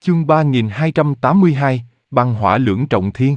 Chương 3282, băng hỏa lưỡng trọng thiên.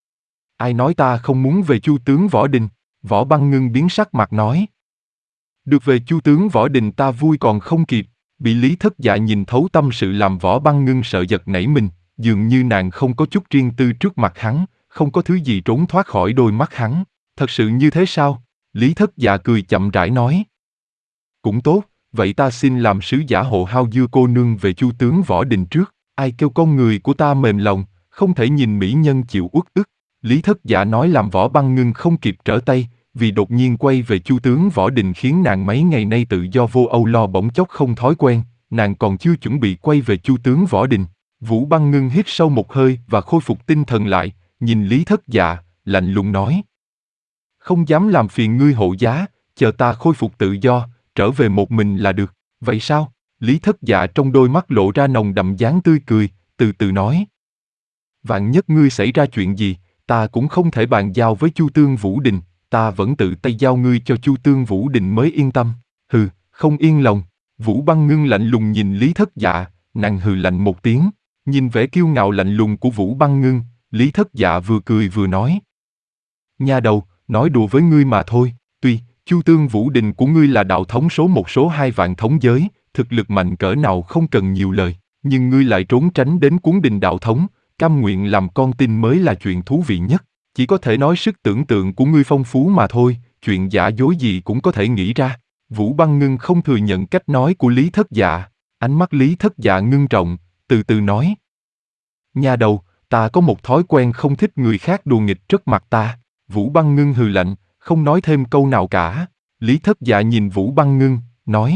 Ai nói ta không muốn về Chu tướng Võ Đình? Võ Băng Ngưng biến sắc mặt nói. Được về Chu tướng Võ Đình ta vui còn không kịp, bị Lý Thất Dạ nhìn thấu tâm sự làm Võ Băng Ngưng sợ giật nảy mình, dường như nàng không có chút riêng tư trước mặt hắn, không có thứ gì trốn thoát khỏi đôi mắt hắn. Thật sự như thế sao? Lý Thất Dạ cười chậm rãi nói. Cũng tốt, vậy ta xin làm sứ giả hộ Hao Dưa cô nương về Chu tướng Võ Đình trước. Ai kêu con người của ta mềm lòng, không thể nhìn mỹ nhân chịu uất ức. Lý Thất Dạ nói làm Võ Băng Ngưng không kịp trở tay, vì đột nhiên quay về Chu tướng Võ Đình khiến nàng mấy ngày nay tự do vô âu lo bỗng chốc không thói quen, nàng còn chưa chuẩn bị quay về Chu tướng Võ Đình. Vũ Băng Ngưng hít sâu một hơi và khôi phục tinh thần lại, nhìn Lý Thất Dạ, lạnh lùng nói. Không dám làm phiền ngươi hộ giá, chờ ta khôi phục tự do, trở về một mình là được. Vậy sao? Lý Thất Dạ trong đôi mắt lộ ra nồng đậm dáng tươi cười, từ từ nói. Vạn nhất ngươi xảy ra chuyện gì, ta cũng không thể bàn giao với Chu Tương Vũ Đình, ta vẫn tự tay giao ngươi cho Chu Tương Vũ Đình mới yên tâm. Hừ, không yên lòng. Vũ Băng Ngưng lạnh lùng nhìn Lý Thất Dạ, nàng hừ lạnh một tiếng, nhìn vẻ kiêu ngạo lạnh lùng của Vũ Băng Ngưng, Lý Thất Dạ vừa cười vừa nói. Nha đầu, nói đùa với ngươi mà thôi, tuy Chu Tương Vũ Đình của ngươi là đạo thống số 1 số 2 vạn thống giới, thực lực mạnh cỡ nào không cần nhiều lời, nhưng ngươi lại trốn tránh đến Cuốn Đình đạo thống, cam nguyện làm con tin mới là chuyện thú vị nhất. Chỉ có thể nói sức tưởng tượng của ngươi phong phú mà thôi, chuyện giả dối gì cũng có thể nghĩ ra. Vũ Băng Ngưng không thừa nhận cách nói của Lý Thất Dạ, ánh mắt Lý Thất Dạ ngưng trọng, từ từ nói. Nha đầu, ta có một thói quen không thích người khác đùa nghịch trước mặt ta. Vũ Băng Ngưng hừ lạnh, không nói thêm câu nào cả. Lý Thất Dạ nhìn Vũ Băng Ngưng, nói.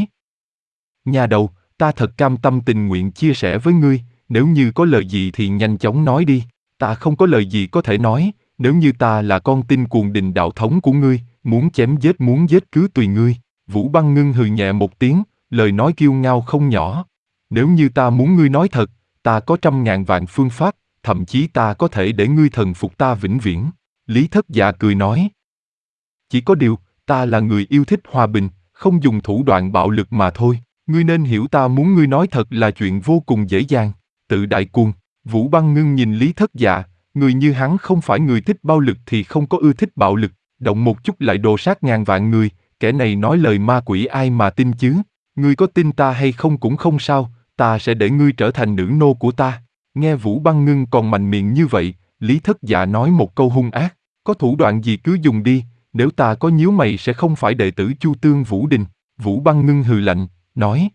Nha đầu, ta thật cam tâm tình nguyện chia sẻ với ngươi, nếu như có lời gì thì nhanh chóng nói đi. Ta không có lời gì có thể nói, nếu như ta là con tin Cuồng Đình đạo thống của ngươi, muốn chém giết muốn giết cứ tùy ngươi. Vũ Băng Ngưng hừ nhẹ một tiếng, lời nói kiêu ngao không nhỏ. Nếu như ta muốn ngươi nói thật, ta có 100.000 vạn phương pháp, thậm chí ta có thể để ngươi thần phục ta vĩnh viễn. Lý Thất Dạ cười nói. Chỉ có điều, ta là người yêu thích hòa bình, không dùng thủ đoạn bạo lực mà thôi. Ngươi nên hiểu ta muốn ngươi nói thật là chuyện vô cùng dễ dàng. Tự đại cuồng. Vũ Băng Ngưng nhìn Lý Thất Dạ, người như hắn không phải người thích bạo lực thì không có ưa thích bạo lực, động một chút lại đồ sát ngàn vạn người, kẻ này nói lời ma quỷ ai mà tin chứ. Ngươi có tin ta hay không cũng không sao, ta sẽ để ngươi trở thành nữ nô của ta. Nghe Vũ Băng Ngưng còn mạnh miệng như vậy, Lý Thất Dạ nói một câu hung ác. Có thủ đoạn gì cứ dùng đi, nếu ta có nhíu mày sẽ không phải đệ tử Chu Tương Vũ Đình. Vũ Băng Ngưng hừ lạnh, nói.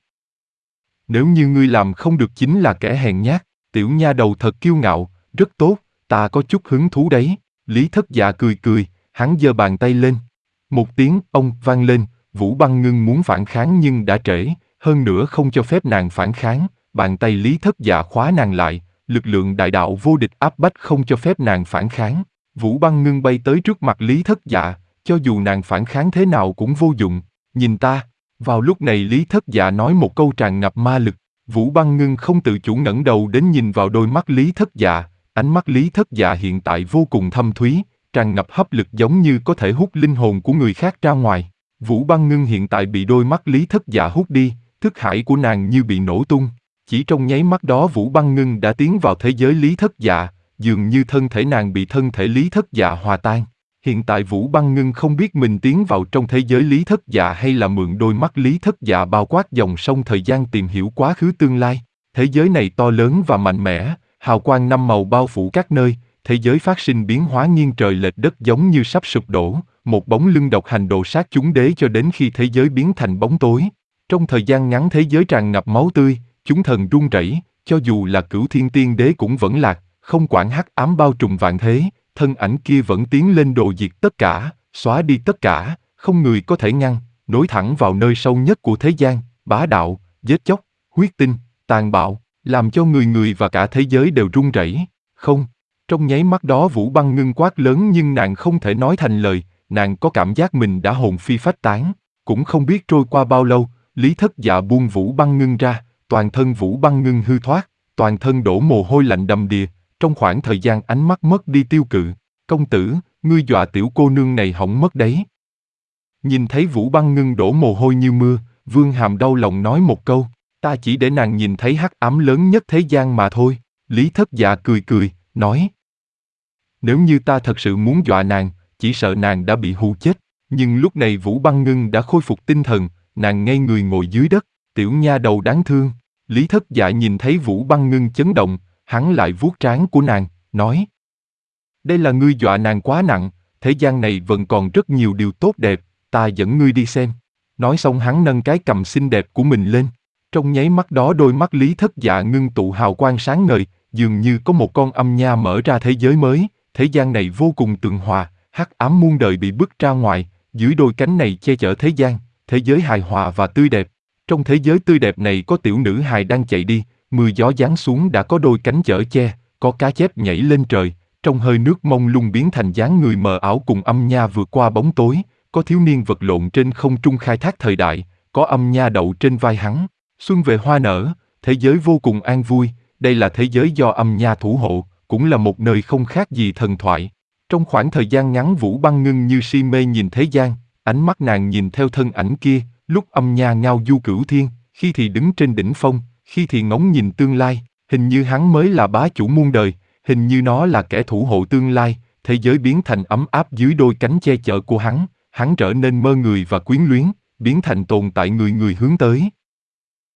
Nếu như ngươi làm không được chính là kẻ hèn nhát, tiểu nha đầu thật kiêu ngạo, rất tốt, ta có chút hứng thú đấy. Lý Thất Dạ cười cười, hắn giơ bàn tay lên. Một tiếng ông vang lên, Vũ Băng Ngưng muốn phản kháng nhưng đã trễ, hơn nữa không cho phép nàng phản kháng, bàn tay Lý Thất Dạ khóa nàng lại, lực lượng đại đạo vô địch áp bách không cho phép nàng phản kháng. Vũ Băng Ngưng bay tới trước mặt Lý Thất Dạ, cho dù nàng phản kháng thế nào cũng vô dụng. Nhìn ta. Vào lúc này Lý Thất Dạ nói một câu tràn ngập ma lực. Vũ Băng Ngưng không tự chủ ngẩng đầu đến nhìn vào đôi mắt Lý Thất Dạ. Ánh mắt Lý Thất Dạ hiện tại vô cùng thâm thúy, tràn ngập hấp lực giống như có thể hút linh hồn của người khác ra ngoài. Vũ Băng Ngưng hiện tại bị đôi mắt Lý Thất Dạ hút đi, thức hải của nàng như bị nổ tung. Chỉ trong nháy mắt đó Vũ Băng Ngưng đã tiến vào thế giới Lý Thất Dạ, dường như thân thể nàng bị thân thể Lý Thất Dạ hòa tan. Hiện tại Vũ Băng Ngưng không biết mình tiến vào trong thế giới Lý Thất Dạ hay là mượn đôi mắt Lý Thất Dạ bao quát dòng sông thời gian tìm hiểu quá khứ tương lai. Thế giới này to lớn và mạnh mẽ, hào quang năm màu bao phủ các nơi, thế giới phát sinh biến hóa nghiêng trời lệch đất giống như sắp sụp đổ, một bóng lưng độc hành đồ sát chúng đế cho đến khi thế giới biến thành bóng tối. Trong thời gian ngắn thế giới tràn ngập máu tươi, chúng thần run rẩy, cho dù là Cửu Thiên Tiên Đế cũng vẫn lạc, không quản hắc ám bao trùm vạn thế. Thân ảnh kia vẫn tiến lên đồ diệt tất cả, xóa đi tất cả, không người có thể ngăn, nối thẳng vào nơi sâu nhất của thế gian, bá đạo, giết chóc, huyết tinh, tàn bạo, làm cho người người và cả thế giới đều run rẩy. Không, trong nháy mắt đó Vũ Băng Ngưng quát lớn nhưng nàng không thể nói thành lời, nàng có cảm giác mình đã hồn phi phách tán. Cũng không biết trôi qua bao lâu, Lý Thất Dạ buông Vũ Băng Ngưng ra, toàn thân Vũ Băng Ngưng hư thoát, toàn thân đổ mồ hôi lạnh đầm đìa. Trong khoảng thời gian ánh mắt mất đi tiêu cự, công tử, ngươi dọa tiểu cô nương này hỏng mất đấy. Nhìn thấy Vũ Băng Ngưng đổ mồ hôi như mưa, Vương Hàm đau lòng nói một câu. Ta chỉ để nàng nhìn thấy hắc ám lớn nhất thế gian mà thôi. Lý Thất Dạ cười cười, nói. Nếu như ta thật sự muốn dọa nàng, chỉ sợ nàng đã bị hù chết. Nhưng lúc này Vũ Băng Ngưng đã khôi phục tinh thần, nàng ngây người ngồi dưới đất, tiểu nha đầu đáng thương. Lý Thất Dạ nhìn thấy Vũ Băng Ngưng chấn động, hắn lại vuốt trán của nàng, nói. Đây là ngươi dọa nàng quá nặng, thế gian này vẫn còn rất nhiều điều tốt đẹp, ta dẫn ngươi đi xem. Nói xong hắn nâng cái cằm xinh đẹp của mình lên. Trong nháy mắt đó đôi mắt Lý Thất Dạ ngưng tụ hào quang sáng ngời, dường như có một con âm nha mở ra thế giới mới, thế gian này vô cùng tường hòa, hắc ám muôn đời bị bứt ra ngoài, dưới đôi cánh này che chở thế gian, thế giới hài hòa và tươi đẹp. Trong thế giới tươi đẹp này có tiểu nữ hài đang chạy đi, mưa gió giáng xuống đã có đôi cánh chở che, có cá chép nhảy lên trời, trong hơi nước mông lung biến thành dáng người mờ ảo cùng âm nha vượt qua bóng tối, có thiếu niên vật lộn trên không trung khai thác thời đại, có âm nha đậu trên vai hắn. Xuân về hoa nở, thế giới vô cùng an vui, đây là thế giới do âm nha thủ hộ, cũng là một nơi không khác gì thần thoại. Trong khoảng thời gian ngắn Vũ Băng Ngưng như si mê nhìn thế gian, ánh mắt nàng nhìn theo thân ảnh kia, lúc âm nha ngao du cửu thiên, khi thì đứng trên đỉnh phong, khi thì ngóng nhìn tương lai, hình như hắn mới là bá chủ muôn đời, hình như nó là kẻ thủ hộ tương lai, thế giới biến thành ấm áp dưới đôi cánh che chở của hắn trở nên mơ người và quyến luyến, biến thành tồn tại người người hướng tới.